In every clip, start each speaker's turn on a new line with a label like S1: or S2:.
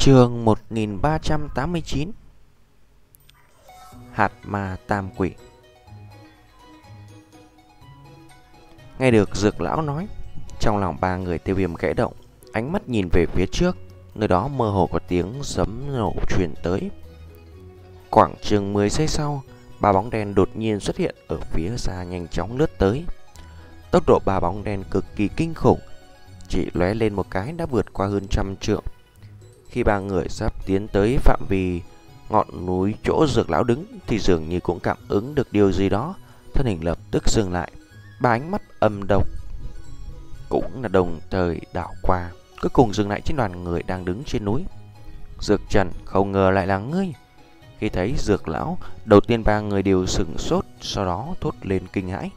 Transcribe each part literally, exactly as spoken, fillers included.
S1: Chương một nghìn ba trăm tám mươi chín. Hạt ma tam quỷ. Nghe được Dược lão nói, trong lòng ba người Tiêu Viêm khẽ động, ánh mắt nhìn về phía trước, nơi đó mơ hồ có tiếng sấm nổ truyền tới. Khoảng chừng mười giây sau, ba bóng đen đột nhiên xuất hiện ở phía xa, nhanh chóng lướt tới. Tốc độ ba bóng đen cực kỳ kinh khủng, chỉ lóe lên một cái đã vượt qua hơn trăm trượng. Khi ba người sắp tiến tới phạm vi ngọn núi chỗ Dược lão đứng thì dường như cũng cảm ứng được điều gì đó, thân hình lập tức dừng lại. Ba ánh mắt âm độc cũng là đồng thời đảo qua, cuối cùng dừng lại trên đoàn người đang đứng trên núi. Dược Trần, không ngờ lại là ngươi. Khi thấy Dược lão, đầu tiên ba người đều sửng sốt, sau đó thốt lên kinh hãi.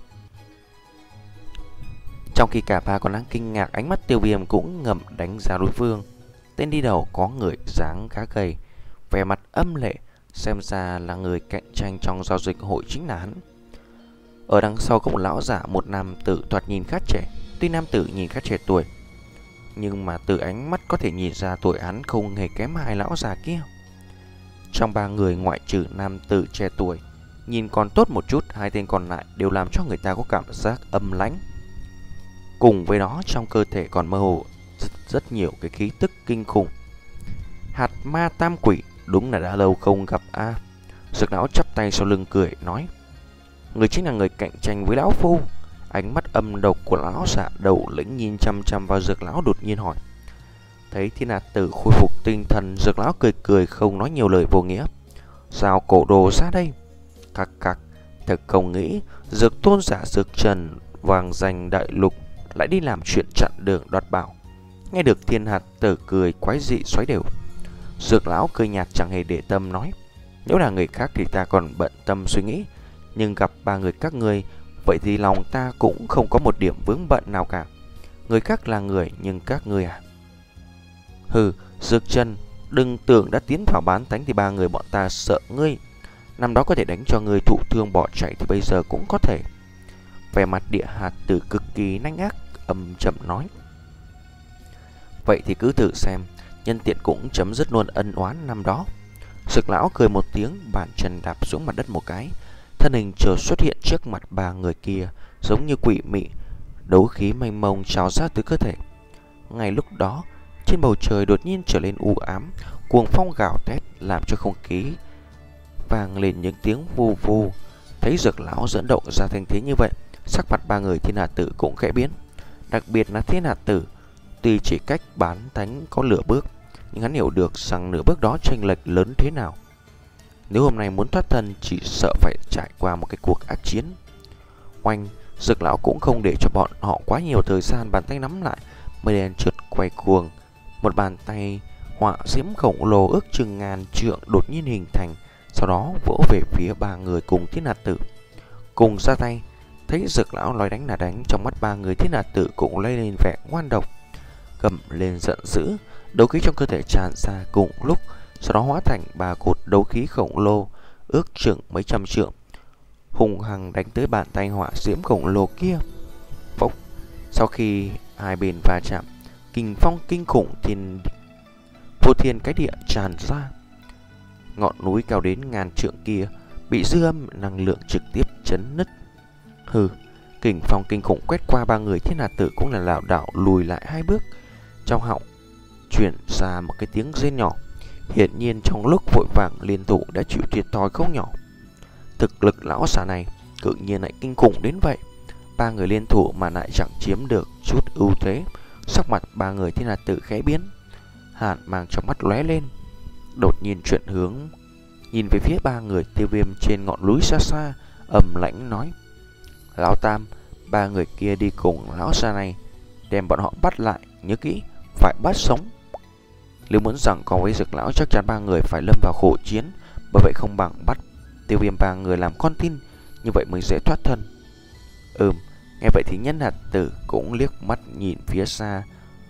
S1: Trong khi cả ba còn đang kinh ngạc, ánh mắt Tiêu Viêm cũng ngầm đánh giá đối phương. Tên đi đầu có người dáng khá gầy, vẻ mặt âm lệ, xem ra là người cạnh tranh trong giao dịch hội chính là hắn. Ở đằng sau có một lão giả, một nam tử thoạt nhìn khá trẻ. Tuy nam tử nhìn khá trẻ tuổi, nhưng mà từ ánh mắt có thể nhìn ra tuổi hắn không hề kém hai lão già kia. Trong ba người ngoại trừ nam tử trẻ tuổi nhìn còn tốt một chút, hai tên còn lại đều làm cho người ta có cảm giác âm lãnh. Cùng với đó trong cơ thể còn mơ hồ rất, rất nhiều cái khí tức kinh khủng. Hạt ma tam quỷ, đúng là đã lâu không gặp a. À. Dược lão chắp tay sau lưng cười nói: người chính là người cạnh tranh với lão phu. Ánh mắt âm độc của lão giả đầu lĩnh nhìn chăm chăm vào Dược lão, đột nhiên hỏi. Thấy Thiên Hạt Tử khôi phục tinh thần, Dược lão cười cười không nói nhiều lời vô nghĩa. Giao cổ đồ ra đây. Cặc cặc, thật không nghĩ Dược tôn giả Dược Trần vàng danh đại lục lại đi làm chuyện chặn đường đoạt bảo. Nghe được Thiên Hạt Tử cười quái dị xoáy đều, Dược lão cười nhạt chẳng hề để tâm nói: nếu là người khác thì ta còn bận tâm suy nghĩ, nhưng gặp ba người các ngươi, vậy thì lòng ta cũng không có một điểm vướng bận nào cả. Người khác là người, nhưng các ngươi à? Hừ, Dược Trần, đừng tưởng đã tiến vào bán tánh thì ba người bọn ta sợ ngươi. Năm đó có thể đánh cho ngươi thụ thương bỏ chạy thì bây giờ cũng có thể. Vẻ mặt Địa Hạt Tử cực kỳ nanh ác, âm trầm nói: vậy thì cứ thử xem, nhân tiện cũng chấm dứt luôn ân oán năm đó. Dược lão cười một tiếng, bàn chân đạp xuống mặt đất một cái, thân hình chợt xuất hiện trước mặt ba người kia, giống như quỷ mị, đấu khí mênh mông trào ra từ cơ thể. Ngay lúc đó, trên bầu trời đột nhiên trở lên u ám, cuồng phong gào thét làm cho không khí vang lên những tiếng vu vu. Thấy Dược lão dẫn động ra thành thế như vậy, sắc mặt ba người Thiên Hạt Tử cũng khẽ biến. Đặc biệt là Thiên Hạt Tử, tuy chỉ cách bán thánh có nửa bước, nhưng hắn hiểu được rằng nửa bước đó chênh lệch lớn thế nào. Nếu hôm nay muốn thoát thân, chỉ sợ phải trải qua một cái cuộc ác chiến. Oanh, Dược lão cũng không để cho bọn họ quá nhiều thời gian, bàn tay nắm lại, mây đen trượt quay cuồng. Một bàn tay họa diễm khổng lồ ước chừng ngàn trượng đột nhiên hình thành, sau đó vỗ về phía ba người cùng Thiên Hạt Tử. Cùng ra tay, thấy Dược lão nói đánh là đánh, trong mắt ba người Thiên Hạt Tử cũng lấy lên vẻ ngoan độc, gầm lên giận dữ, đấu khí trong cơ thể tràn ra cùng lúc, sau đó hóa thành ba cột đấu khí khổng lồ ước chừng mấy trăm trượng, hùng hăng đánh tới bàn tay hỏa diễm khổng lồ kia. Phốc! Sau khi hai bên va chạm, kình phong kinh khủng thiên vô thiên cái địa tràn ra. Ngọn núi cao đến ngàn trượng kia bị dư âm năng lượng trực tiếp chấn nứt. Hừ, kình phong kinh khủng quét qua ba người Thiên Hạt Tử cũng là lảo đảo lùi lại hai bước. Trong họng truyền ra một cái tiếng rên nhỏ. Hiển nhiên trong lúc vội vàng liên thủ đã chịu thiệt thòi không nhỏ. Thực lực lão già này tự nhiên lại kinh khủng đến vậy. Ba người liên thủ mà lại chẳng chiếm được chút ưu thế. Sắc mặt ba người Thiên Hạt Tử khẽ biến, hàn mang trong mắt lóe lên, đột nhiên chuyển hướng nhìn về phía ba người Tiêu Viêm trên ngọn núi xa xa, ầm lãnh nói: lão Tam, ba người kia đi cùng lão già này, đem bọn họ bắt lại, nhớ kỹ, phải bắt sống. Nếu muốn rằng có với Dược lão, chắc chắn ba người phải lâm vào khổ chiến, bởi vậy không bằng bắt Tiêu Viêm ba người làm con tin, như vậy mới dễ thoát thân. Ừm, nghe vậy thì Nhân Hạt Tử cũng liếc mắt nhìn phía xa.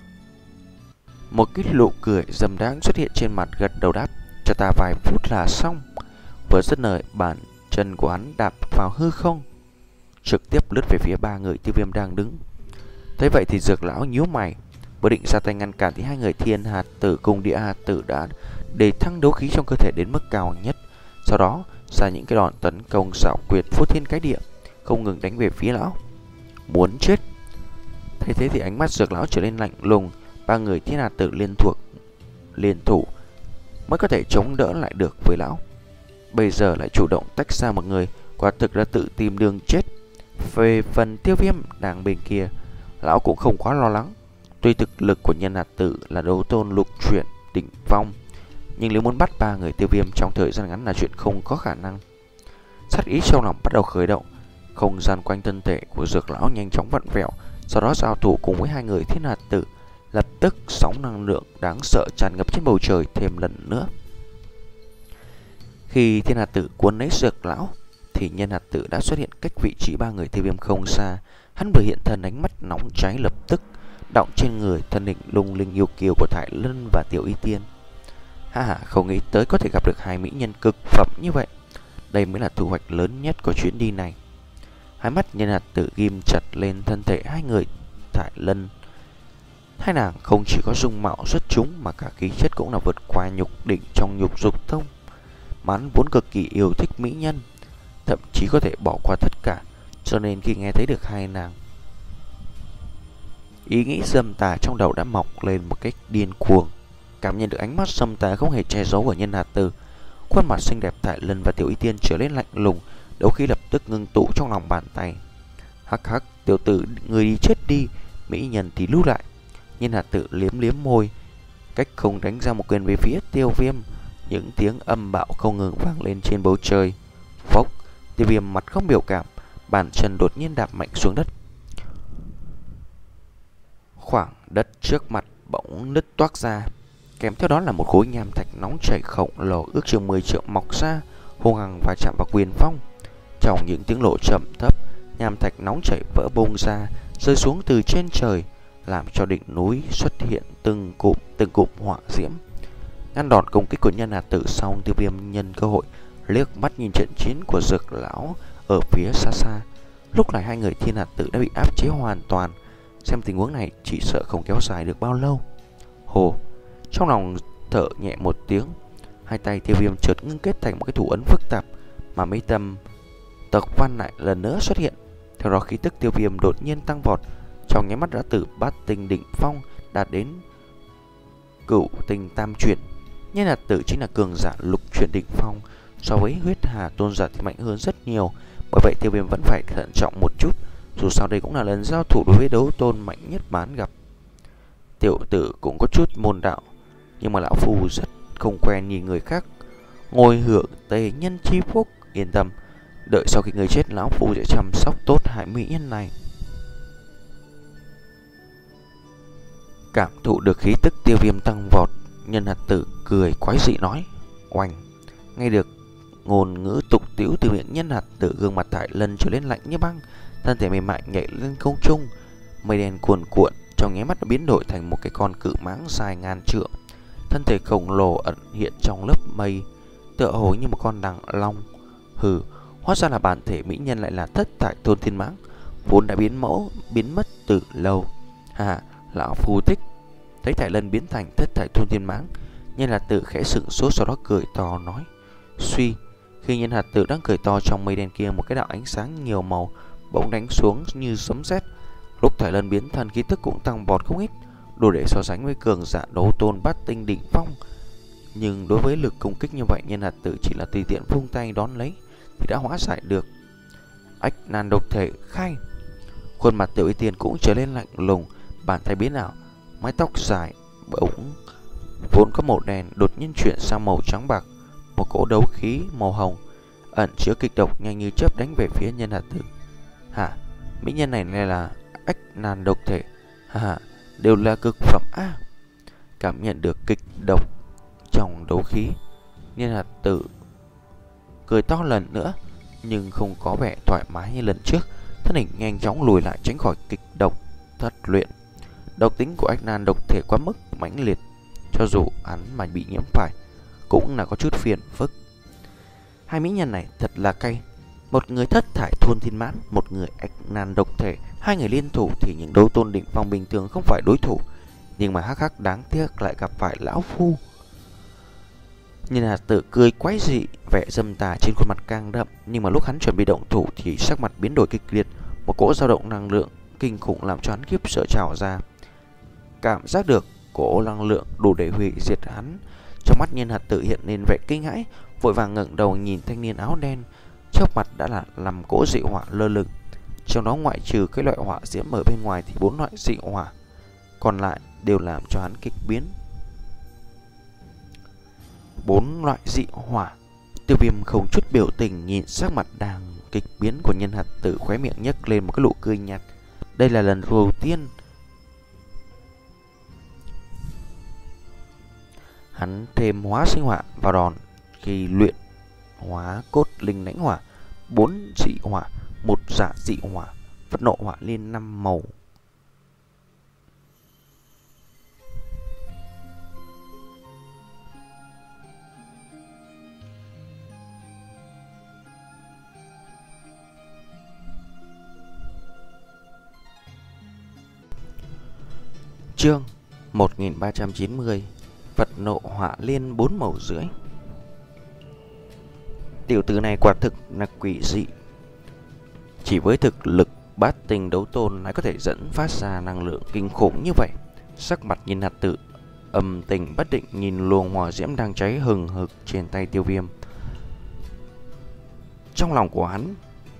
S1: Một cái nụ cười dâm đáng xuất hiện trên mặt, gật đầu đáp: cho ta vài phút là xong. Vừa dứt lời, bàn chân của hắn đạp vào hư không, trực tiếp lướt về phía ba người Tiêu Viêm đang đứng. Thế vậy thì Dược lão nhíu mày, Vừa định ra tay ngăn cản thì hai người Thiên Hạt Tử cùng Địa Hạt Tử đã để thăng đấu khí trong cơ thể đến mức cao nhất. Sau đó ra những cái đòn tấn công xảo quyệt phô thiên cái địa, không ngừng đánh về phía lão. Muốn chết. Thay thế thì ánh mắt Dược lão trở nên lạnh lùng. Ba người Thiên Hạt Tử liên thuộc liên thủ mới có thể chống đỡ lại được với lão. Bây giờ lại chủ động tách ra một người, quả thực là tự tìm đường chết. Về phần Tiêu Viêm đang bên kia, lão cũng không quá lo lắng. Tuy thực lực của Nhân Hạt Tử là đấu tôn lục chuyển đỉnh phong, nhưng nếu muốn bắt ba người Tiêu Viêm trong thời gian ngắn là chuyện không có khả năng. Sát ý trong lòng bắt đầu khởi động, không gian quanh thân thể của Dược lão nhanh chóng vặn vẹo, sau đó giao thủ cùng với hai người Thiên Hạt Tử. Lập tức sóng năng lượng đáng sợ tràn ngập trên bầu trời thêm lần nữa. Khi Thiên Hạt Tử cuốn lấy Dược lão thì Nhân Hạt Tử đã xuất hiện cách vị trí ba người Tiêu Viêm không xa. Hắn vừa hiện thân, ánh mắt nóng cháy lập tức đọng trên người thân hình lung linh yêu kiều của Thải Lân và Tiểu Y Tiên. Ha ha, không nghĩ tới có thể gặp được hai mỹ nhân cực phẩm như vậy. Đây mới là thu hoạch lớn nhất của chuyến đi này. Hai mắt Nhân Hạt Tử ghim chặt lên thân thể hai người Thải Lân. Hai nàng không chỉ có dung mạo xuất chúng mà cả khí chất cũng là vượt qua nhục đỉnh trong nhục dục tông. Mán vốn cực kỳ yêu thích mỹ nhân, thậm chí có thể bỏ qua tất cả, cho nên khi nghe thấy được hai nàng, ý nghĩ dâm tà trong đầu đã mọc lên một cách điên cuồng. Cảm nhận được ánh mắt dâm tà không hề che giấu của Nhân Hạt Tử, khuôn mặt xinh đẹp Thải Lân và Tiểu Y Tiên trở nên lạnh lùng, đấu khí lập tức ngưng tụ trong lòng bàn tay. Hắc hắc, tiểu tử, người đi chết đi, mỹ nhân thì lưu lại. Nhân Hạt Tử liếm liếm môi, cách không đánh ra một quyền về phía Tiêu Viêm. Những tiếng âm bạo không ngừng vang lên trên bầu trời. Phốc, Tiêu Viêm mặt không biểu cảm, bàn chân đột nhiên đạp mạnh xuống đất. Khoảng đất trước mặt bỗng nứt toác ra, kèm theo đó là một khối nham thạch nóng chảy khổng lồ ước chừng mười trượng mọc ra, hung hăng và chạm vào quyền phong. Trong những tiếng lộ trầm thấp, nham thạch nóng chảy vỡ bung ra, rơi xuống từ trên trời, làm cho đỉnh núi xuất hiện từng cụm từng cụm hỏa diễm. Ngăn đòn công kích của Nhân Hạt Tử xong, Tiêu Viêm nhân cơ hội liếc mắt nhìn trận chiến của Dược lão ở phía xa xa. Lúc này hai người Thiên Hạt Tử đã bị áp chế hoàn toàn. Xem tình huống này chỉ sợ không kéo dài được bao lâu. Hồ, trong lòng thở nhẹ một tiếng, hai tay Tiêu Viêm chợt ngưng kết thành một cái thủ ấn phức tạp, mà mấy tâm tộc văn lại lần nữa xuất hiện. Theo đó khí tức Tiêu Viêm đột nhiên tăng vọt, trong nháy mắt đã từ bát tinh đỉnh phong đạt đến cửu tinh tam chuyển. Nhân Hạt Tử chính là cường giả lục chuyển đỉnh phong, so với huyết hà tôn giả thì mạnh hơn rất nhiều. Bởi vậy Tiêu Viêm vẫn phải thận trọng một chút, dù sao đây cũng là lần giao thủ đối với đấu tôn mạnh nhất bán gặp. Tiểu tử cũng có chút môn đạo, nhưng mà lão phu rất không quen nhìn người khác ngồi hưởng tề nhân chi phúc. Yên tâm, đợi sau khi người chết, lão phu sẽ chăm sóc tốt hai mỹ nhân này. Cảm thụ được khí tức Tiêu Viêm tăng vọt, Nhân Hạt Tử cười quái dị nói: oanh. Nghe được ngôn ngữ tục tĩu từ miệng Nhân Hạt Tử, gương mặt Thải Lân trở lên lạnh như băng, thân thể mềm mại nhảy lên không trung. Mây đen cuồn cuộn trong nháy mắt đã biến đổi thành một cái con cự mãng dài ngàn trượng. Thân thể khổng lồ ẩn hiện trong lớp mây, tựa hồ như một con đằng long. Hừ, hóa ra là bản thể mỹ nhân lại là Thất Thải Thôn Thiên Mãng, vốn đã biến mẫu biến mất từ lâu. Hà, lão phu thích. Thấy Thải Lân biến thành Thất Thải Thôn Thiên Mãng, Nhân Hạt Tử khẽ sững sốt, sau đó cười to nói: suy. Khi Nhân Hạt Tử đang cười to, trong mây đen kia một cái đạo ánh sáng nhiều màu bỗng đánh xuống như sấm sét. Lúc Thải Lân biến thân, khí tức cũng tăng vọt không ít, đủ để so sánh với cường giả đấu tôn bát tinh đỉnh phong. Nhưng đối với lực công kích như vậy, Nhân Hạt Tử chỉ là tùy tiện vung tay đón lấy thì đã hóa giải được. Ách nan độc thể khai. Khuôn mặt Tiểu Y Tiên cũng trở lên lạnh lùng, bàn tay biến ảo, mái tóc dài bỗng vốn có màu đen đột nhiên chuyển sang màu trắng bạc. Một cỗ đấu khí màu hồng ẩn chứa kịch độc nhanh như chớp đánh về phía Nhân Hạt Tử. Hả, mỹ nhân này này là ách nan độc thể? Hả, đều là cực phẩm a. À, cảm nhận được kịch độc trong đấu khí, Nhân Hạt Tử cười to lần nữa, nhưng không có vẻ thoải mái như lần trước. Thân hình nhanh chóng lùi lại tránh khỏi kịch độc thất luyện. Độc tính của ách nan độc thể quá mức mãnh liệt, cho dù hắn mà bị nhiễm phải cũng là có chút phiền phức. Hai mỹ nhân này thật là cay, một người Thất Thải Thôn Thiên Mãn, một người ách nan độc thể. Hai người liên thủ thì những đấu tôn đỉnh phong bình thường không phải đối thủ, Nhưng mà hắc hắc đáng tiếc lại gặp phải lão phu. Nhân hạt tử cười quái dị, vẻ dâm tà trên khuôn mặt càng đậm. Nhưng mà lúc hắn chuẩn bị động thủ thì sắc mặt biến đổi kịch liệt. Một cỗ dao động năng lượng kinh khủng làm cho hắn khiếp sợ trào ra. Cảm giác được cỗ năng lượng đủ để hủy diệt hắn. Trong mắt nhân hạt tử hiện lên vẻ kinh hãi, vội vàng ngẩng đầu nhìn thanh niên áo đen. Trước mặt đã là làm cỗ dị hỏa lơ lửng. Trong đó ngoại trừ cái loại hỏa diễm ở bên ngoài thì bốn loại dị hỏa còn lại đều làm cho hắn kịch biến. Bốn loại dị hỏa. Tiêu Viêm không chút biểu tình nhìn sắc mặt đang kịch biến của nhân hạt tử, khóe miệng nhếch lên một cái nụ cười nhạt. Đây là lần đầu tiên hắn thêm hóa sinh hỏa vào đòn khi luyện hóa cốt linh lãnh hỏa. Bốn dị hỏa, một giả dị hỏa, phẫn nộ hỏa liên năm màu. Chương một nghìn ba trăm chín mươi. Phật nộ hỏa liên bốn màu rưỡi. Tiểu tử này quả thực là quỷ dị. Chỉ với thực lực bát tinh đấu tôn lại có thể dẫn phát ra năng lượng kinh khủng như vậy. Sắc mặt nhìn hạt tử âm tình bất định nhìn luồng hỏa diễm đang cháy hừng hực trên tay Tiêu Viêm. Trong lòng của hắn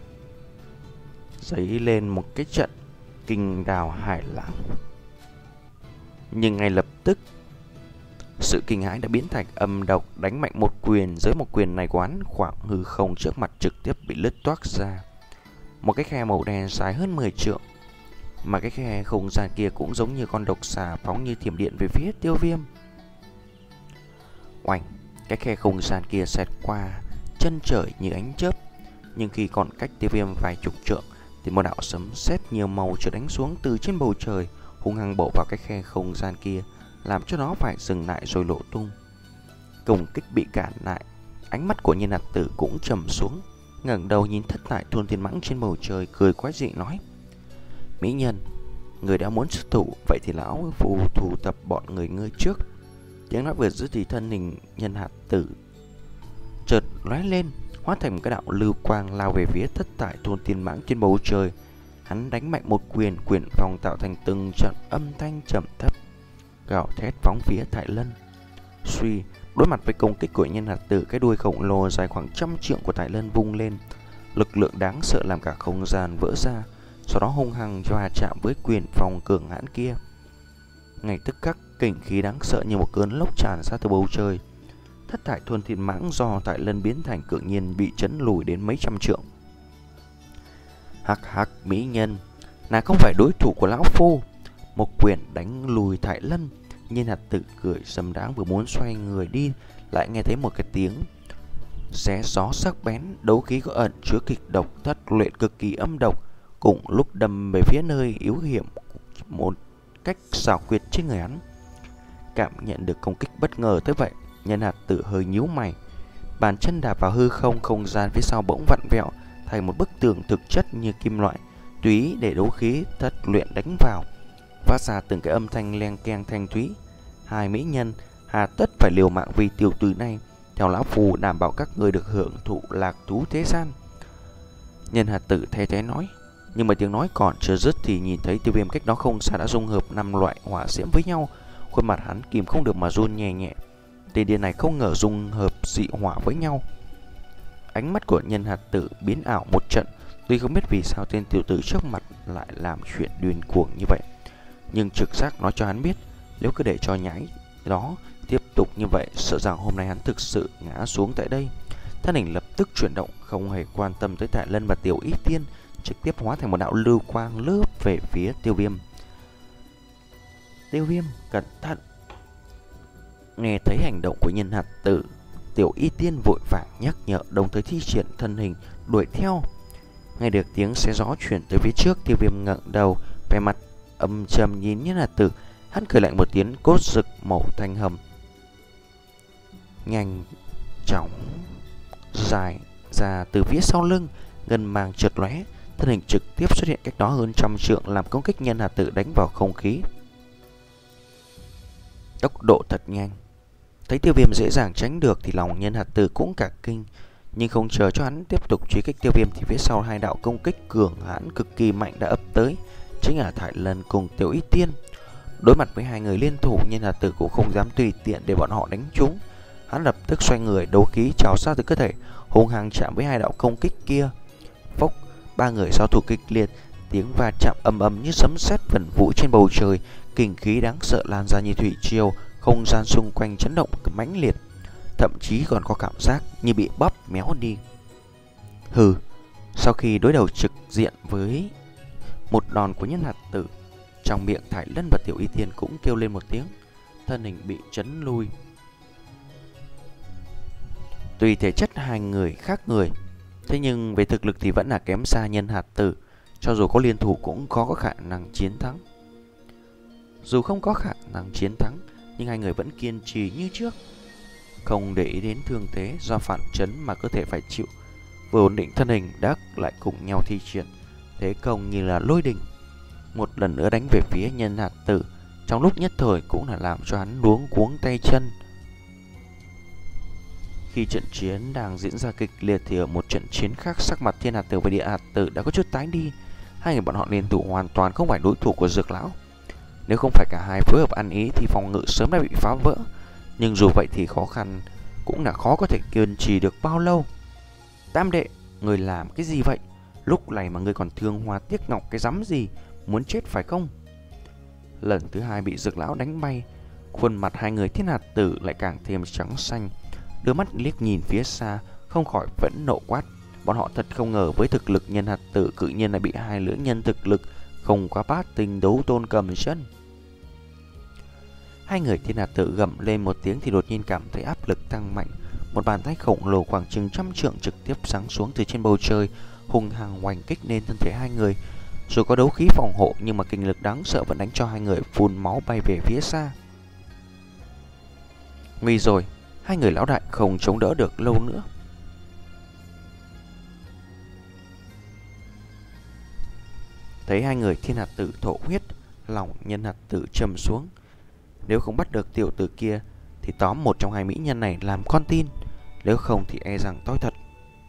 S1: dấy lên một cái trận kinh đào hải lãng. Nhưng ngay lập tức sự kinh hãi đã biến thành âm độc, đánh mạnh một quyền. Dưới một quyền này của hắn, khoảng hư không trước mặt trực tiếp bị lứt toác ra. Một cái khe màu đen dài hơn mười trượng. Mà cái khe không gian kia cũng giống như con độc xà phóng như thiểm điện về phía Tiêu Viêm. Oanh, cái khe không gian kia xẹt qua chân trời như ánh chớp. Nhưng khi còn cách Tiêu Viêm vài chục trượng thì một đạo sấm sét nhiều màu chợt đánh xuống từ trên bầu trời, hung hăng bổ vào cái khe không gian kia, làm cho nó phải dừng lại rồi lộ tung. Công kích bị cản lại, ánh mắt của nhân hạt tử cũng trầm xuống, ngẩng đầu nhìn thất tại thôn thiên mãng trên bầu trời, cười quái dị nói: Mỹ nhân, người đã muốn xuất thủ, vậy thì lão phù thủ tập bọn người ngươi trước. Tiếng nói vừa dứt thì thân hình nhân hạt tử chợt lóe lên, hóa thành một cái đạo lưu quang lao về phía thất tại thôn thiên mãng trên bầu trời. Hắn đánh mạnh một quyền, quyền phòng tạo thành từng trận âm thanh trầm thấp, gào thét phóng phía Thái Lân. Suy, đối mặt với công kích của nhân hạt tử, cái đuôi khổng lồ dài khoảng trăm trượng của Thái Lân vung lên, lực lượng đáng sợ làm cả không gian vỡ ra, sau đó hung hăng va chạm với quyền phòng cường hãn kia. Ngay tức khắc, kình khí đáng sợ như một cơn lốc tràn ra từ bầu trời. Thất thải thuần thịt mãng do Thái Lân biến thành cự nhiên bị chấn lùi đến mấy trăm trượng. Hắc hắc mỹ nhân, nàng không phải đối thủ của lão phu. Một quyền đánh lùi Thái Lân. Nhân hạt tử cười sầm đáng, vừa muốn xoay người đi, lại nghe thấy một cái tiếng xé gió sắc bén, đấu khí có ẩn chứa kịch độc, thất luyện cực kỳ âm độc, cùng lúc đâm về phía nơi yếu hiểm một cách xảo quyệt trên người hắn. Cảm nhận được công kích bất ngờ tới vậy, nhân hạt tử hơi nhíu mày, bàn chân đạp vào hư không, không gian phía sau bỗng vặn vẹo thành một bức tường thực chất như kim loại, tùy để đấu khí thất luyện đánh vào, phát ra từng cái âm thanh leng keng thanh thúy. Hai mỹ nhân hà tất phải liều mạng vì tiểu tử này, theo lão phù đảm bảo các người được hưởng thụ lạc thú thế gian. Nhân hạt tử thay thế nói, nhưng mà tiếng nói còn chưa dứt thì nhìn thấy Tiêu Viêm cách đó không xa đã dung hợp năm loại hỏa diễm với nhau. Khuôn mặt hắn kìm không được mà run nhẹ nhẹ. Tên điên này không ngờ dung hợp dị hỏa với nhau. Ánh mắt của nhân hạt tử biến ảo một trận, tuy không biết vì sao tên tiểu tử trước mặt lại làm chuyện điên cuồng như vậy, nhưng trực giác nói cho hắn biết, nếu cứ để cho nhái đó tiếp tục như vậy, sợ rằng hôm nay hắn thực sự ngã xuống tại đây. Thân hình lập tức chuyển động, không hề quan tâm tới Thái Lân và Tiểu Y Tiên, trực tiếp hóa thành một đạo lưu quang lướt về phía Tiêu Viêm. Tiêu Viêm, cẩn thận! Nghe thấy hành động của nhân hạt tử, Tiểu Y Tiên vội vàng nhắc nhở, đồng thời thi triển thân hình đuổi theo. Nghe được tiếng xé gió chuyển tới phía trước, Tiêu Viêm ngẩng đầu, vẻ mặt âm trầm nhìn nhân hạt tử. Hắn cười lạnh một tiếng, cốt rực màu thanh hầm nhanh chóng dài ra từ phía sau lưng, ngân mang chợt lóe, thân hình trực tiếp xuất hiện cách đó hơn trăm trượng, làm công kích nhân hạt tử đánh vào không khí. tốc độ thật nhanh. Thấy Tiêu Viêm dễ dàng tránh được thì lòng Nhân Hạt Tử cũng cả kinh, nhưng không chờ cho hắn tiếp tục truy kích Tiêu Viêm thì phía sau hai đạo công kích cường hãn cực kỳ mạnh đã ập tới, chính là Thải Lân cùng Tiểu Y Tiên. Đối mặt với hai người liên thủ, Nhân Hạt Tử cũng không dám tùy tiện để bọn họ đánh trúng. Hắn lập tức xoay người, đấu khí trào ra từ cơ thể, hung hăng chạm với hai đạo công kích kia. Phốc, ba người giao thủ kịch liệt, tiếng va chạm ầm ầm như sấm sét vẩn vũ trên bầu trời, kình khí đáng sợ lan ra như thủy triều, không gian xung quanh chấn động mãnh liệt, thậm chí còn có cảm giác như bị bóp méo đi. Hừ, sau khi đối đầu trực diện với một đòn của Nhân Hạt Tử, trong miệng Thải Lân và Tiểu Y Tiên cũng kêu lên một tiếng, thân hình bị chấn lui. Tuy thể chất hai người khác người, thế nhưng về thực lực thì vẫn là kém xa Nhân Hạt Tử, cho dù có liên thủ cũng khó có khả năng chiến thắng. Dù không có khả năng chiến thắng, nhưng hai người vẫn kiên trì như trước, không để ý đến thương thế do phản chấn mà cơ thể phải chịu. Vừa ổn định thân hình, đã lại cùng nhau thi triển thế công như là lôi đình, một lần nữa đánh về phía Nhân Hạt Tử. Trong lúc nhất thời cũng là làm cho hắn luống cuống tay chân. Khi trận chiến đang diễn ra kịch liệt thì ở một trận chiến khác, sắc mặt Thiên Hạt Tử và Địa Hạt Tử đã có chút tái đi. Hai người bọn họ liên thủ hoàn toàn không phải đối thủ của Dược Lão. Nếu không phải cả hai phối hợp ăn ý thì phòng ngự sớm đã bị phá vỡ. Nhưng dù vậy thì khó khăn cũng là khó có thể kiên trì được bao lâu. Tam đệ, người làm cái gì vậy? Lúc này mà người còn thương hoa tiếc ngọc cái rắm gì? Muốn chết phải không? Lần thứ hai bị Dược Lão đánh bay, khuôn mặt hai người Thiên Hạt Tử lại càng thêm trắng xanh, đưa mắt liếc nhìn phía xa, không khỏi vẫn nộ quát. Bọn họ thật không ngờ với thực lực Nhân Hạt Tử cự nhiên lại bị hai lưỡng nhân thực lực không quá bát tình đấu tôn cầm chân. Hai người Thiên Hạt Tử gầm lên một tiếng thì đột nhiên cảm thấy áp lực tăng mạnh. Một bàn tay khổng lồ khoảng chừng trăm trượng trực tiếp giáng xuống từ trên bầu trời, hung hăng oanh kích lên thân thể hai người. Dù có đấu khí phòng hộ nhưng mà kinh lực đáng sợ vẫn đánh cho hai người phun máu bay về phía xa. Nguy rồi, hai người lão đại không chống đỡ được lâu nữa. Thấy hai người Thiên Hạt Tử thổ huyết, lòng Nhân Hạt Tử trầm xuống. Nếu không bắt được tiểu tử kia thì tóm một trong hai mỹ nhân này làm con tin, nếu không thì e rằng tối thật.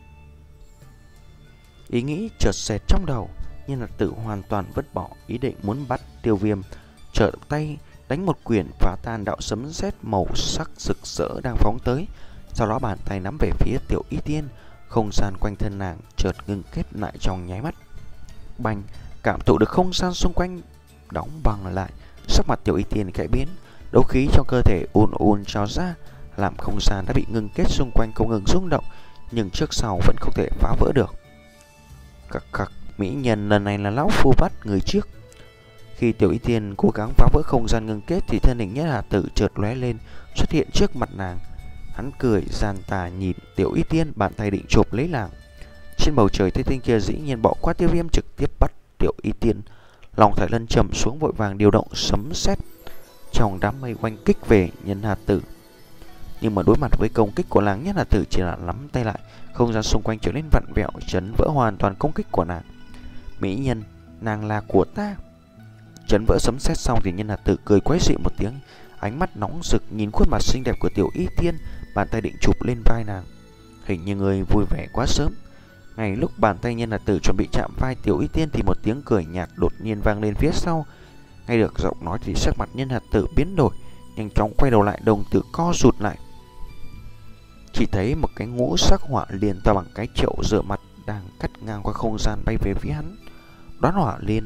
S1: Ý nghĩ chợt xẹt trong đầu, Nhân Hạt Tử hoàn toàn vứt bỏ ý định muốn bắt Tiêu Viêm, trở tay đánh một quyền phá tan đạo sấm sét màu sắc rực rỡ đang phóng tới. Sau đó bàn tay nắm về phía Tiểu Y Tiên, không gian quanh thân nàng chợt ngưng kết lại trong nháy mắt. Bành, cảm thụ được không gian xung quanh đóng băng lại, sắc mặt Tiểu Y Tiên khẽ biến, đấu khí trong cơ thể ùn ùn trào ra, làm không gian đã bị ngưng kết xung quanh không ngừng rung động, nhưng trước sau vẫn không thể phá vỡ được. Khắc khắc, mỹ nhân lần này là lão phu bắt người trước. Khi Tiểu Y Tiên cố gắng phá vỡ không gian ngưng kết thì thân hình Nhất Hạt Tử chợt lóe lên, xuất hiện trước mặt nàng. Hắn cười gian tà nhìn Tiểu Y Tiên, bàn tay định chộp lấy nàng. Trên bầu trời Tây Tinh kia dĩ nhiên bỏ qua Tiêu Viêm, trực tiếp bắt Tiểu Y Tiên. Lòng Thải Lân trầm xuống, vội vàng điều động sấm sét trong đám mây oanh kích về Nhân Hạt Tử. Nhưng mà đối mặt với công kích của nàng, Nhất Hạt Tử chỉ là nắm tay lại, không gian xung quanh trở nên vặn vẹo, chấn vỡ hoàn toàn công kích của nàng. Mỹ nhân, nàng là của ta. Chấn vỡ sấm sét xong thì Nhân Hạt Tử cười quái dị một tiếng, ánh mắt nóng rực nhìn khuôn mặt xinh đẹp của Tiểu Y Tiên, bàn tay định chụp lên vai nàng. Hình như người vui vẻ quá sớm. Ngay lúc bàn tay Nhân Hạt Tử chuẩn bị chạm vai Tiểu Y Tiên thì một tiếng cười nhạt đột nhiên vang lên phía sau. Ngay được giọng nói thì sắc mặt Nhân Hạt Tử biến đổi, nhanh chóng quay đầu lại, đồng tử co rụt lại. Chỉ thấy một cái ngũ sắc hỏa liên to bằng cái chậu rửa mặt đang cắt ngang qua không gian bay về phía hắn. Đoán hỏa liên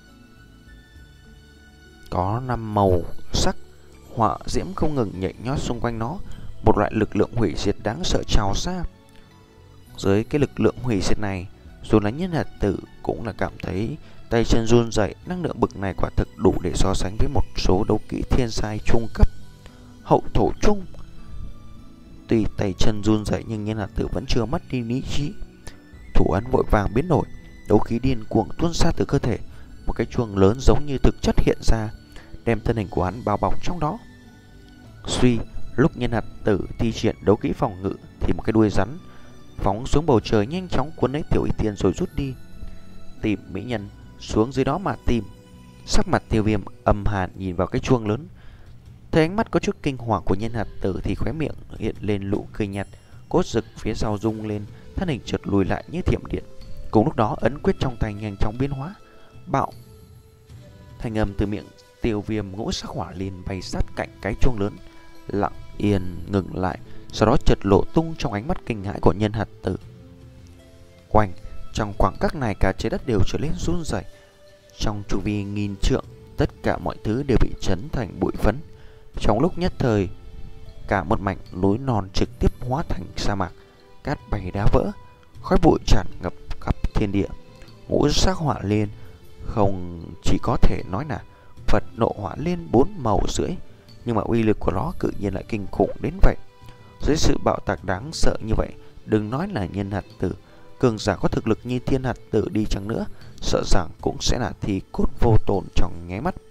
S1: có năm màu sắc, hỏa diễm không ngừng nhảy nhót xung quanh nó, một loại lực lượng hủy diệt đáng sợ trào ra. Dưới cái lực lượng hủy diệt này, dù là Nhân Hạt Tử cũng là cảm thấy tay chân run rẩy. Năng lượng bực này quả thực đủ để so sánh với một số đấu kỹ thiên giai trung cấp, hậu thổ trung. Tuy tay chân run rẩy nhưng Nhân Hạt Tử vẫn chưa mất đi lý trí. Thủ ấn vội vàng biến đổi, đấu khí điên cuồng tuôn ra từ cơ thể, một cái chuông lớn giống như thực chất hiện ra, đem thân hình của hắn bao bọc trong đó. Suy, lúc Nhân Hạt Tử thi triển đấu kỹ phòng ngự thì một cái đuôi rắn phóng xuống bầu trời, nhanh chóng cuốn lấy Tiểu Y Tiên rồi rút đi. Tìm mỹ nhân, xuống dưới đó mà tìm. Sắc mặt Tiêu Viêm âm hàn nhìn vào cái chuông lớn, Thấy ánh mắt có chút kinh hoàng của Nhân Hạt Tử thì khóe miệng hiện lên nụ cười nhạt, cốt rực phía sau rung lên, thân hình chợt lùi lại như thiểm điện. Cùng lúc đó ấn quyết trong tay nhanh chóng biến hóa, bạo thanh âm từ miệng Tiêu Viêm ngũ sắc hỏa liên bay sát cạnh cái chuông lớn, lặng yên ngừng lại, sau đó chợt lộ tung trong ánh mắt kinh hãi của Nhân Hạt Tử. Quanh trong khoảng cách này cả trái đất đều trở nên run rẩy, trong chu vi nghìn trượng tất cả mọi thứ đều bị chấn thành bụi phấn. Trong lúc nhất thời, cả một mảnh núi non trực tiếp hóa thành sa mạc, cát bay đá vỡ, khói bụi tràn ngập khắp thiên địa. Ngũ sắc hỏa liên không chỉ có thể nói là Phật nộ hỏa liên bốn màu rưỡi, nhưng mà uy lực của nó tự nhiên lại kinh khủng đến vậy. Dưới sự bạo tạc đáng sợ như vậy, đừng nói là Nhân Hạt Tử, cường giả có thực lực như Thiên Hạt Tử đi chăng nữa, sợ rằng cũng sẽ là thi cốt vô tổn trong nháy mắt.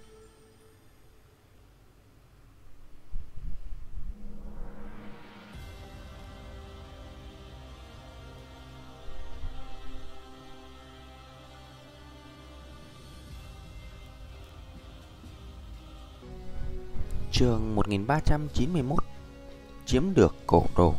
S1: Chương một nghìn ba trăm chín mươi mốt. Chiếm được cổ đồ.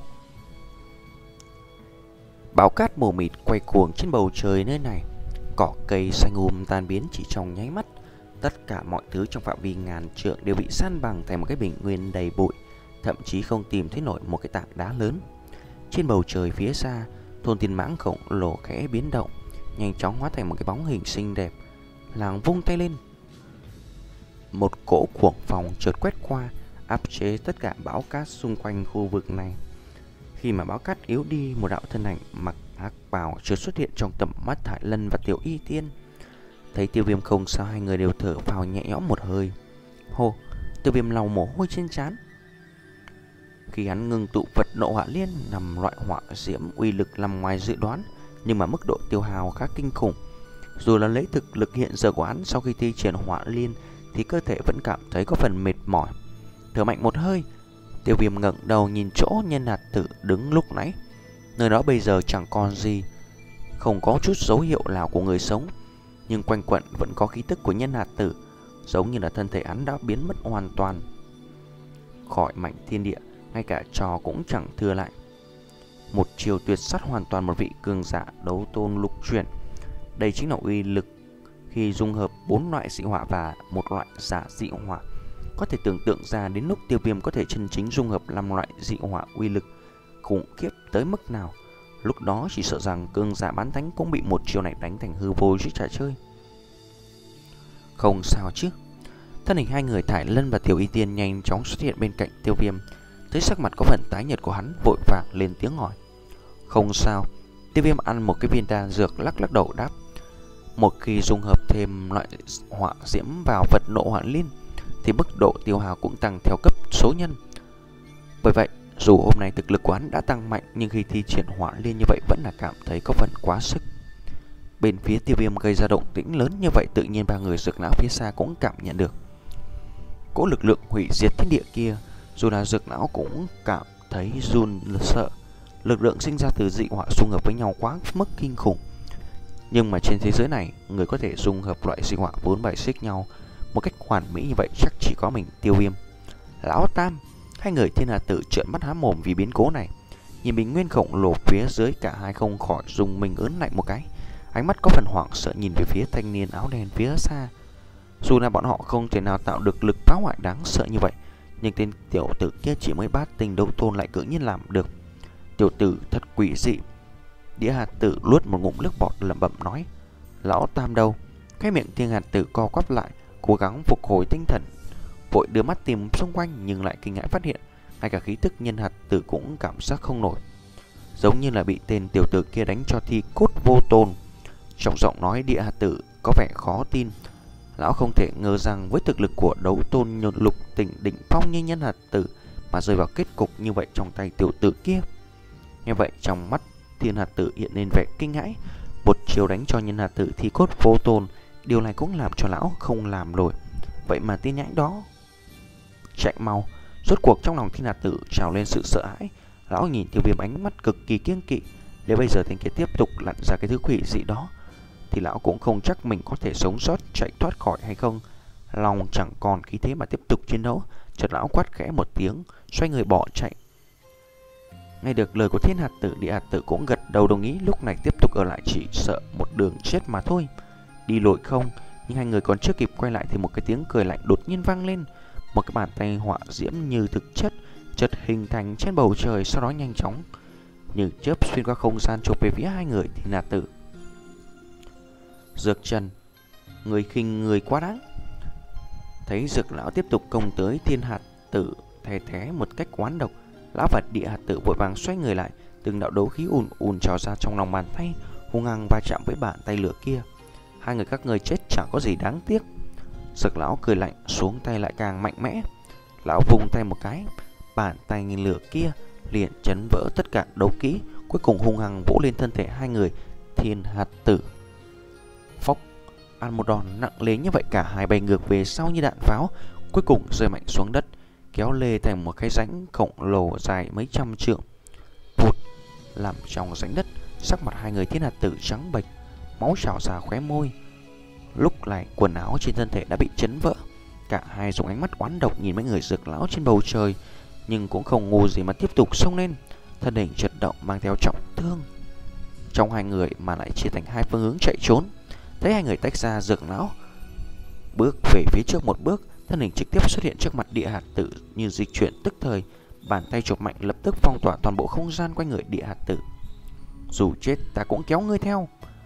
S1: Bão cát mù mịt quay cuồng trên bầu trời nơi này, cỏ cây xanh um tan biến chỉ trong nháy mắt. Tất cả mọi thứ trong phạm vi ngàn trượng đều bị san bằng thành một cái bình nguyên đầy bụi, thậm chí không tìm thấy nổi một cái tảng đá lớn. Trên bầu trời phía xa, thôn Tiên Mãng khổng lồ khẽ biến động, nhanh chóng hóa thành một cái bóng hình xinh đẹp. Làng vung tay lên, một cỗ cuồng phong chợt quét qua, áp chế tất cả bão cát xung quanh khu vực này. Khi mà bão cát yếu đi, một đạo thân ảnh mặc hắc bào chợt xuất hiện trong tầm mắt Thải Lân và Tiểu Y Tiên. Thấy Tiêu Viêm không sao, hai người đều thở phào nhẹ nhõm một hơi. Hô, Tiêu Viêm lau mồ hôi trên trán. Khi hắn ngừng tụ Phật nộ hỏa liên, nằm loại hỏa diễm uy lực nằm ngoài dự đoán, nhưng mà mức độ tiêu hao khá kinh khủng. Dù là lấy thực lực hiện giờ của hắn, sau khi thi triển hỏa liên thì cơ thể vẫn cảm thấy có phần mệt mỏi. Thở mạnh một hơi, Tiêu Viêm ngẩng đầu nhìn chỗ Nhân Hạt Tử đứng lúc nãy. Nơi đó bây giờ chẳng còn gì, không có chút dấu hiệu nào của người sống, nhưng quanh quẩn vẫn có khí tức của Nhân Hạt Tử, giống như là thân thể hắn đã biến mất hoàn toàn khỏi mảnh thiên địa, ngay cả trò cũng chẳng thừa lại. Một chiều tuyệt sát hoàn toàn một vị cường giả đấu tôn lục chuyển. Đây chính là uy lực khi dung hợp bốn loại dị hỏa và một loại giả dị hỏa. Có thể tưởng tượng ra đến lúc Tiêu Viêm có thể chân chính dung hợp năm loại dị hỏa, uy lực khủng khiếp tới mức nào. Lúc đó chỉ sợ rằng cường giả bán thánh cũng bị một chiều này đánh thành hư vô chứ trò chơi. Không sao chứ. Thân hình hai người Thải Lân và Tiểu Y Tiên nhanh chóng xuất hiện bên cạnh Tiêu Viêm. Thấy sắc mặt có phần tái nhợt của hắn, vội vàng lên tiếng hỏi. Không sao. Tiêu Viêm ăn một cái viên đan dược, lắc lắc đầu đáp. Một khi dung hợp thêm loại hỏa diễm vào Phật nộ hỏa liên thì mức độ tiêu hao cũng tăng theo cấp số nhân. Bởi vậy, dù hôm nay thực lực của hắn đã tăng mạnh, nhưng khi thi triển hỏa liên như vậy vẫn là cảm thấy có phần quá sức. Bên phía Tiêu Viêm gây ra động tĩnh lớn như vậy, tự nhiên ba người Dược Lão phía xa cũng cảm nhận được cỗ lực lượng hủy diệt thiên địa kia. Dù là Dược Lão cũng cảm thấy run sợ. Lực lượng sinh ra từ dị hỏa xung hợp với nhau quá mức kinh khủng. Nhưng mà trên thế giới này, người có thể dung hợp loại dị hỏa vốn bài xích nhau một cách hoàn mỹ như vậy chắc chỉ có mình Tiêu Viêm. Lão Tam, hai người Thiên Hà Tử trợn mắt há mồm vì biến cố này. Nhìn bình nguyên khổng lồ phía dưới, cả hai không khỏi dùng mình ớn lạnh một cái. Ánh mắt có phần hoảng sợ nhìn về phía thanh niên áo đen phía xa. Dù là bọn họ không thể nào tạo được lực phá hoại đáng sợ như vậy, nhưng tên tiểu tử kia chỉ mới bát tinh đấu tôn lại cưỡng nhiên làm được. Tiểu tử thật quỷ dị. Đĩa Hạt Tử luốt một ngụm nước bọt lẩm bẩm nói. Lão Tam đâu? Cái miệng Thiên Hạt Tử co quắp lại, cố gắng phục hồi tinh thần, vội đưa mắt tìm xung quanh, nhưng lại kinh hãi phát hiện ngay cả khí tức Nhân Hạt Tử cũng cảm giác không nổi, giống như là bị tên tiểu tử kia đánh cho thi cốt vô tồn. Trong giọng nói Địa Hạt Tử có vẻ khó tin. Lão không thể ngờ rằng với thực lực của đấu tôn lục tỉnh đỉnh phong như Nhân Hạt Tử mà rơi vào kết cục như vậy trong tay tiểu tử kia. Như vậy trong mắt Thiên Hạt Tử hiện lên vẻ kinh hãi. Một chiều đánh cho Nhân Hạt Tử thi cốt vô tồn, điều này cũng làm cho lão không làm nổi. Vậy mà tin nhãn đó chạy mau. Rốt cuộc trong lòng Thiên Hạt Tử trào lên sự sợ hãi. Lão nhìn Tiêu Viêm ánh mắt cực kỳ kiêng kỵ. Nếu bây giờ tên kia tiếp tục lặn ra cái thứ quỷ dị đó thì lão cũng không chắc mình có thể sống sót chạy thoát khỏi hay không. Lòng chẳng còn khí thế mà tiếp tục chiến đấu. Chợt lão quát khẽ một tiếng, xoay người bỏ chạy. Nghe được lời của Thiên Hạt Tử, Địa Hạt Tử cũng gật đầu đồng ý. Lúc này tiếp tục ở lại chỉ sợ một đường chết mà thôi. Đi lội không, nhưng hai người còn chưa kịp quay lại thì một cái tiếng cười lạnh đột nhiên vang lên. Một cái bàn tay họa diễm như thực chất chợt hình thành trên bầu trời, sau đó nhanh chóng như chớp xuyên qua không gian chụp về phía hai người Thiên Hạt Tử. Dược Trần, người khinh người quá đáng. Thấy Dược lão tiếp tục công tới, Thiên Hạt Tử thè thé một cách oán độc. Lão và Địa Hạt Tử vội vàng xoay người lại, từng đạo đấu khí ùn ùn trào ra trong lòng bàn tay, hung hăng va chạm với bàn tay lửa kia. Hai người các ngươi chết chẳng có gì đáng tiếc. Dược lão cười lạnh, xuống tay lại càng mạnh mẽ. Lão vùng tay một cái, bàn tay nghìn lửa kia liền chấn vỡ tất cả đấu khí, cuối cùng hung hăng vỗ lên thân thể hai người Thiên Hạt Tử. Phốc, ăn một đòn nặng nề như vậy, cả hai bay ngược về sau như đạn pháo, cuối cùng rơi mạnh xuống đất, kéo lê thành một cái rãnh khổng lồ dài mấy trăm trượng. Vụt, làm trong rãnh đất, sắc mặt hai người Thiên Hạt Tử trắng bệch, máu trào ra khóe môi. Lúc này quần áo trên thân thể đã bị chấn vỡ. Cả hai dùng ánh mắt oán độc nhìn mấy người Dược lão trên bầu trời, nhưng cũng không ngu gì mà tiếp tục xông lên. Thân hình chật động mang theo trọng thương. Trong hai người mà lại chia thành hai phương hướng chạy trốn. Thấy hai người tách ra, Dược lão bước về phía trước một bước, thân hình trực tiếp xuất hiện trước mặt Địa Hạt Tử như dịch chuyển tức thời. Bàn tay chụp mạnh lập tức phong tỏa toàn bộ không gian quanh người Địa Hạt Tử. Dù chết ta cũng kéo ngươi theo.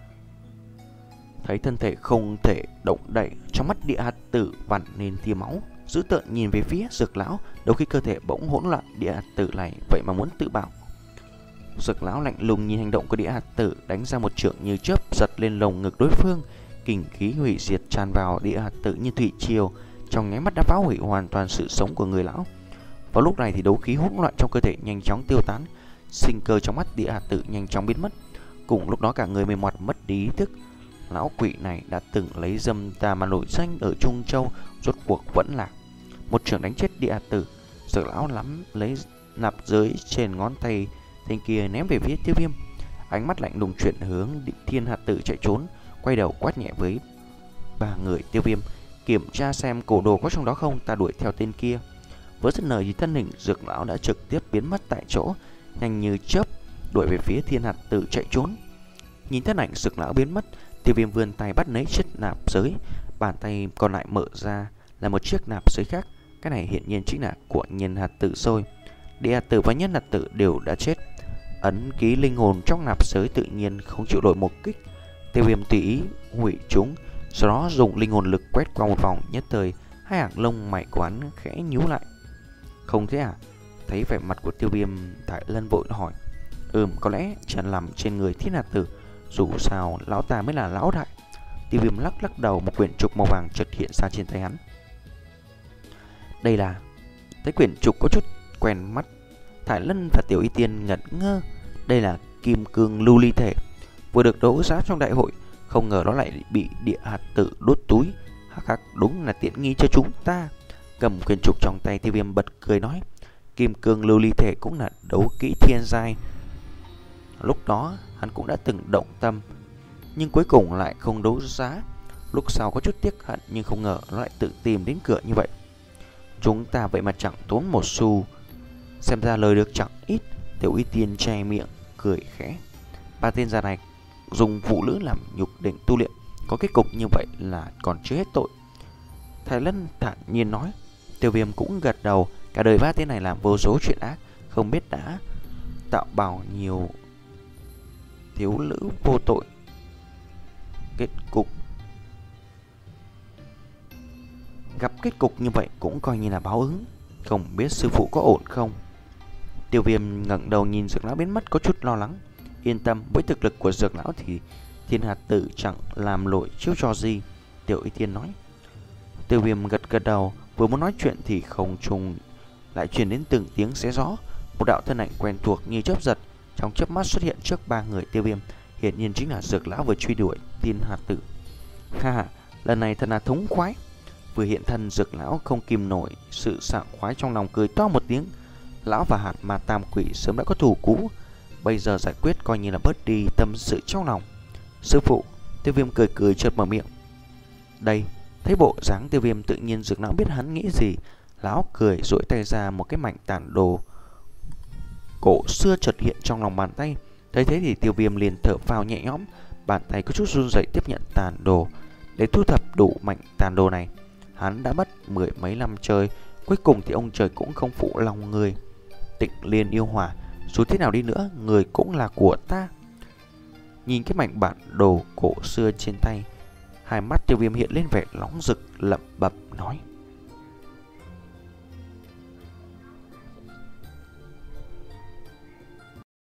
S1: Thấy thân thể không thể động đậy, trong mắt Địa Hạt Tử vằn lên tia máu, dữ tợn nhìn về phía Dược lão. Đầu khi cơ thể bỗng hỗn loạn, Địa Hạt Tử này vậy mà muốn tự bạo. Dược lão lạnh lùng nhìn hành động của Địa Hạt Tử, đánh ra một trượng như chớp giật lên lồng ngực đối phương. Kình khí hủy diệt tràn vào Địa Hạt Tử như thủy triều, trong nháy mắt đã phá hủy hoàn toàn sự sống của người lão. Vào lúc này thì đấu khí hỗn loạn trong cơ thể nhanh chóng tiêu tán, sinh cơ trong mắt Địa Hạt Tử nhanh chóng biến mất. Cùng lúc đó cả người mềm mọt mất đi ý thức. Lão quỷ này đã từng lấy dâm tà mà nổi danh ở Trung Châu, rốt cuộc vẫn lạc. Một trường đánh chết Địa Hạt Tử. Dược lão lắm lấy nạp giới trên ngón tay tên kia ném về phía Tiêu Viêm. Ánh mắt lạnh lùng chuyển hướng Thiên Hạt Tử chạy trốn, quay đầu quát nhẹ với ba người Tiêu Viêm: kiểm tra xem cổ đồ có trong đó không, ta đuổi theo tên kia. Với dứt lời thì thân hình Dược lão đã trực tiếp biến mất tại chỗ, nhanh như chớp đuổi về phía Thiên Hạt Tử chạy trốn. Nhìn thân ảnh Dược lão biến mất, Tiêu Viêm vươn tay bắt lấy chiếc nạp giới, bàn tay còn lại mở ra là một chiếc nạp giới khác. Cái này hiện nhiên chính là của Nhân Hạt Tử rồi. Địa Hạt Tử và Nhân Hạt Tử đều đã chết. Ấn ký linh hồn trong nạp giới tự nhiên không chịu nổi một kích. Tiêu Viêm tùy ý hủy chúng, sau đó dùng linh hồn lực quét qua một vòng, nhất thời hai hàng lông mày của hắn khẽ nhíu lại. Không thế à? Thấy vẻ mặt của Tiêu Viêm, Thải Lân vội hỏi: Ừm, có lẽ chẳng làm trên người Thiên Hạt Tử, dù sao lão ta mới là lão đại. Tiêu Viêm lắc lắc đầu, một quyển trục màu vàng chợt hiện ra trên tay hắn. Đây là... Thấy quyển trục có chút quen mắt, Thải Lân và Tiểu Y Tiên ngẩn ngơ. Đây là kim cương lưu ly thể, vừa được đấu giá trong đại hội, không ngờ nó lại bị Địa Hạt Tử đốt túi. Hắc hắc, đúng là tiện nghi cho chúng ta. Cầm quyển trục trong tay, Tiêu Viêm bật cười nói: kim cương lưu ly thể cũng là đấu kỹ thiên giai. Lúc đó hắn cũng đã từng động tâm, nhưng cuối cùng lại không đấu giá. Lúc sau có chút tiếc hận, nhưng không ngờ nó lại tự tìm đến cửa như vậy. Chúng ta vậy mà chẳng tốn một xu, xem ra lời được chẳng ít. Tiểu Y Tiên che miệng cười khẽ. Ba tên già này dùng phụ nữ làm nhục định tu luyện, có kết cục như vậy là còn chưa hết tội. Thái Lân thản nhiên nói. Tiêu Viêm cũng gật đầu. Cả đời ba tên này làm vô số chuyện ác, không biết đã tạo bao nhiêu thiếu nữ vô tội. Kết cục gặp kết cục như vậy cũng coi như là báo ứng. Không biết sư phụ có ổn không? Tiêu Viêm ngẩng đầu nhìn Dược lão biến mất, có chút lo lắng. Yên tâm, với thực lực của Dược lão thì Thiên Hạt Tử chẳng làm lỗi chiêu trò gì, Tiểu Y Tiên nói. Tiêu Viêm gật gật đầu, vừa muốn nói chuyện thì không trùng lại truyền đến từng tiếng xé gió. Một đạo thân ảnh quen thuộc như chớp giật trong chớp mắt xuất hiện trước ba người Tiêu Viêm, hiển nhiên chính là Dược lão vừa truy đuổi Thiên Hạt Tử. Ha ha, lần này thật là thống khoái. Vừa hiện thân, Dược lão không kìm nổi sự sảng khoái trong lòng, cười to một tiếng. Lão và Hạt Ma Tam Quỷ sớm đã có thù cũ, bây giờ giải quyết coi như là bớt đi tâm sự trong lòng. Sư phụ, Tiêu Viêm cười cười chợt mở miệng. Đây, thấy bộ dáng Tiêu Viêm tự nhiên, Dược lão biết hắn nghĩ gì, Lão cười duỗi tay ra, một cái mảnh tản đồ cổ xưa chợt hiện trong lòng bàn tay. Thấy thế thì Tiêu Viêm liền thở phào nhẹ nhõm, bàn tay có chút run rẩy tiếp nhận tàn đồ. Để thu thập đủ mảnh tàn đồ này, hắn đã mất mười mấy năm trời, cuối cùng thì ông trời cũng không phụ lòng người. Tịnh Liên yêu hỏa, dù thế nào đi nữa, người cũng là của ta. Nhìn cái mảnh bản đồ cổ xưa trên tay, hai mắt Tiêu Viêm hiện lên vẻ nóng rực, lẩm bẩm nói: